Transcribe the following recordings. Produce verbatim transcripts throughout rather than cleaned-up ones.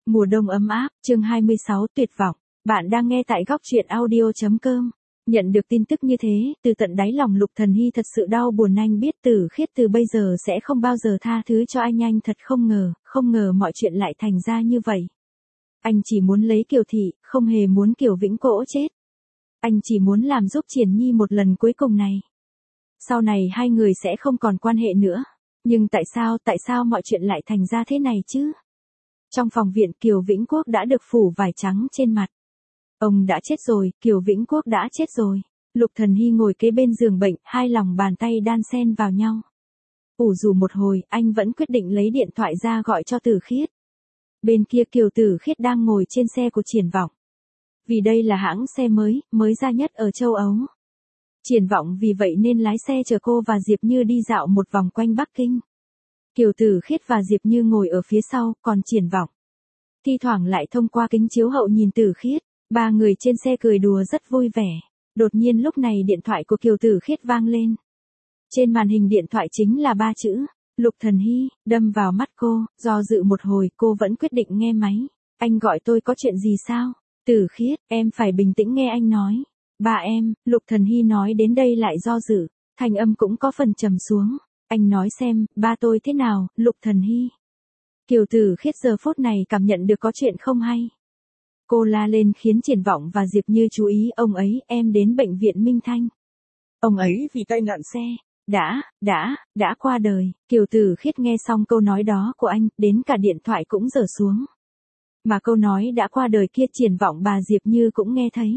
Mùa đông ấm áp, chương hai mươi sáu tuyệt vọng. Bạn đang nghe tại góc truyện audio.com. Nhận được tin tức như thế, từ tận đáy lòng Lục Thần Hy thật sự đau buồn, anh biết Tử Khiết từ bây giờ sẽ không bao giờ tha thứ cho anh, anh thật không ngờ, không ngờ mọi chuyện lại thành ra như vậy. Anh chỉ muốn lấy Kiều Thị, không hề muốn Kiều Vĩnh Cỗ chết. Anh chỉ muốn làm giúp Triển Nhi một lần cuối cùng này. Sau này hai người sẽ không còn quan hệ nữa. Nhưng tại sao, tại sao mọi chuyện lại thành ra thế này chứ? Trong phòng viện, Kiều Vĩnh Quốc đã được phủ vải trắng trên mặt. Ông đã chết rồi, Kiều Vĩnh Quốc đã chết rồi. Lục Thần Hy ngồi kế bên giường bệnh, hai lòng bàn tay đan xen vào nhau. Ủ rũ một hồi, anh vẫn quyết định lấy điện thoại ra gọi cho Tử Khiết. Bên kia Kiều Tử Khiết đang ngồi trên xe của Triển Vọng. Vì đây là hãng xe mới, mới ra nhất ở châu Âu. Triển Vọng vì vậy nên lái xe chở cô và Diệp Như đi dạo một vòng quanh Bắc Kinh. Kiều Tử Khiết và Diệp Như ngồi ở phía sau, còn Triển Vọng thi thoảng lại thông qua kính chiếu hậu nhìn Tử Khiết. Ba người trên xe cười đùa rất vui vẻ. Đột nhiên lúc này điện thoại của Kiều Tử Khiết vang lên. Trên màn hình điện thoại chính là ba chữ Lục Thần Hy, đâm vào mắt cô. Do dự một hồi, cô vẫn quyết định nghe máy. Anh gọi tôi có chuyện gì sao? Tử Khiết, em phải bình tĩnh nghe anh nói. Ba em. Lục Thần Hy nói đến đây lại do dự, thanh âm cũng có phần trầm xuống. Anh nói xem, ba tôi thế nào? Lục Thần Hy. Kiều Tử Khiết giờ phút này cảm nhận được có chuyện không hay. Cô la lên khiến Triển Vọng và Diệp Như chú ý. Ông ấy, em đến bệnh viện Minh Thanh. Ông ấy vì tai nạn xe. Đã, đã, đã qua đời. Kiều Tử Khiết nghe xong câu nói đó của anh, đến cả điện thoại cũng giở xuống. Mà câu nói đã qua đời kia Triển Vọng bà Diệp Như cũng nghe thấy.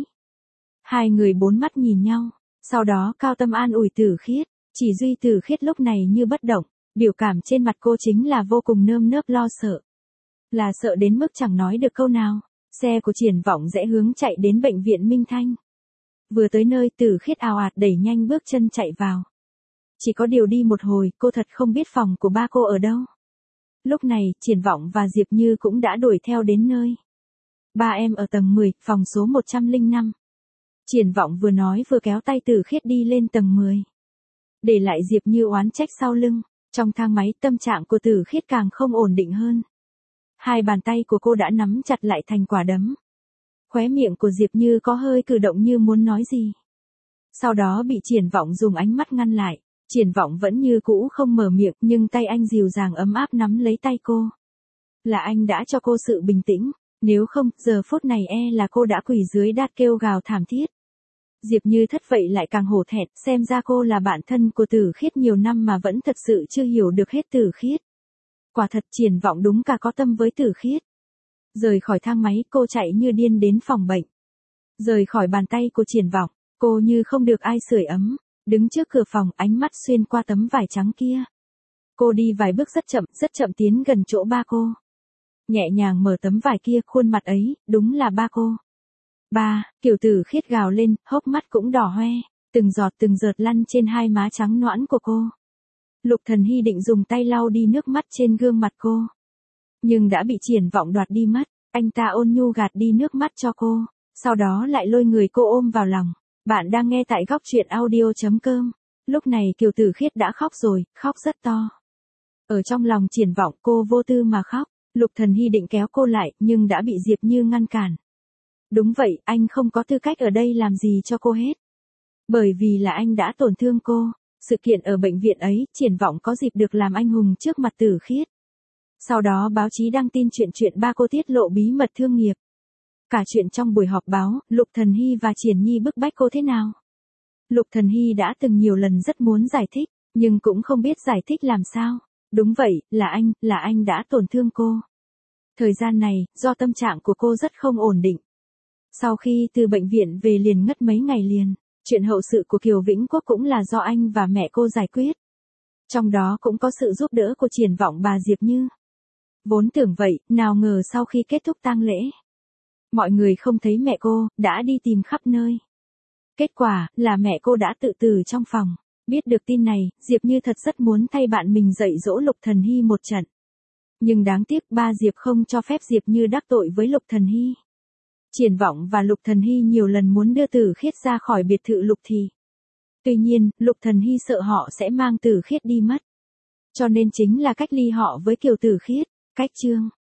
Hai người bốn mắt nhìn nhau, sau đó Cao Tâm an ủi Tử Khiết. Chỉ duy Tử Khiết lúc này như bất động, biểu cảm trên mặt cô chính là vô cùng nơm nớp lo sợ. Là sợ đến mức chẳng nói được câu nào. Xe của Triển Vọng rẽ hướng chạy đến bệnh viện Minh Thanh. Vừa tới nơi, Tử Khiết ào ạt đẩy nhanh bước chân chạy vào. Chỉ có điều đi một hồi, cô thật không biết phòng của ba cô ở đâu. Lúc này, Triển Vọng và Diệp Như cũng đã đuổi theo đến nơi. Ba em ở tầng mười, phòng số một trăm lẻ năm. Triển Vọng vừa nói vừa kéo tay Tử Khiết đi lên tầng mười. Để lại Diệp Như oán trách sau lưng. Trong thang máy, tâm trạng của Tử Khiết càng không ổn định hơn. Hai bàn tay của cô đã nắm chặt lại thành quả đấm. Khóe miệng của Diệp Như có hơi cử động như muốn nói gì. Sau đó bị Triển Vọng dùng ánh mắt ngăn lại. Triển Vọng vẫn như cũ không mở miệng, nhưng tay anh dịu dàng ấm áp nắm lấy tay cô. Là anh đã cho cô sự bình tĩnh, nếu không, giờ phút này e là cô đã quỳ dưới đát kêu gào thảm thiết. Diệp Như thất vậy lại càng hổ thẹn, xem ra cô là bạn thân của Tử Khiết nhiều năm mà vẫn thật sự chưa hiểu được hết Tử Khiết. Quả thật Triển Vọng đúng cả có tâm với Tử Khiết. Rời khỏi thang máy, cô chạy như điên đến phòng bệnh. Rời khỏi bàn tay của Triển Vọng, cô như không được ai sưởi ấm. Đứng trước cửa phòng, ánh mắt xuyên qua tấm vải trắng kia. Cô đi vài bước rất chậm, rất chậm tiến gần chỗ ba cô. Nhẹ nhàng mở tấm vải kia, khuôn mặt ấy, đúng là ba cô. Ba, Kiều Tử Khiết gào lên, hốc mắt cũng đỏ hoe, từng giọt từng giọt lăn trên hai má trắng nõn của cô. Lục Thần Hy định dùng tay lau đi nước mắt trên gương mặt cô. Nhưng đã bị Triển Vọng đoạt đi mất, anh ta ôn nhu gạt đi nước mắt cho cô, sau đó lại lôi người cô ôm vào lòng. Bạn đang nghe tại góc truyện audio.com. Lúc này Kiều Tử Khiết đã khóc rồi, khóc rất to. Ở trong lòng Triển Vọng cô vô tư mà khóc. Lục Thần Hy định kéo cô lại, nhưng đã bị Diệp Như ngăn cản. Đúng vậy, anh không có tư cách ở đây làm gì cho cô hết. Bởi vì là anh đã tổn thương cô. Sự kiện ở bệnh viện ấy, Triển Vọng có dịp được làm anh hùng trước mặt Tử Khiết. Sau đó báo chí đăng tin chuyện chuyện ba cô tiết lộ bí mật thương nghiệp. Cả chuyện trong buổi họp báo, Lục Thần Hy và Triển Nhi bức bách cô thế nào. Lục Thần Hy đã từng nhiều lần rất muốn giải thích, nhưng cũng không biết giải thích làm sao. Đúng vậy, là anh, là anh đã tổn thương cô. Thời gian này, do tâm trạng của cô rất không ổn định. Sau khi từ bệnh viện về liền ngất mấy ngày liền. Chuyện hậu sự của Kiều Vĩnh Quốc cũng là do anh và mẹ cô giải quyết. Trong đó cũng có sự giúp đỡ của Triển Vọng bà Diệp Như. Vốn tưởng vậy, nào ngờ sau khi kết thúc tang lễ, mọi người không thấy mẹ cô, đã đi tìm khắp nơi. Kết quả là mẹ cô đã tự tử trong phòng. Biết được tin này, Diệp Như thật rất muốn thay bạn mình dạy dỗ Lục Thần Hy một trận. Nhưng đáng tiếc ba Diệp không cho phép Diệp Như đắc tội với Lục Thần Hy. Triển Vọng và Lục Thần Hy nhiều lần muốn đưa Tử Khiết ra khỏi biệt thự Lục Thị. Tuy nhiên, Lục Thần Hy sợ họ sẽ mang Tử Khiết đi mất. Cho nên chính là cách ly họ với Kiều Tử Khiết. Cách chương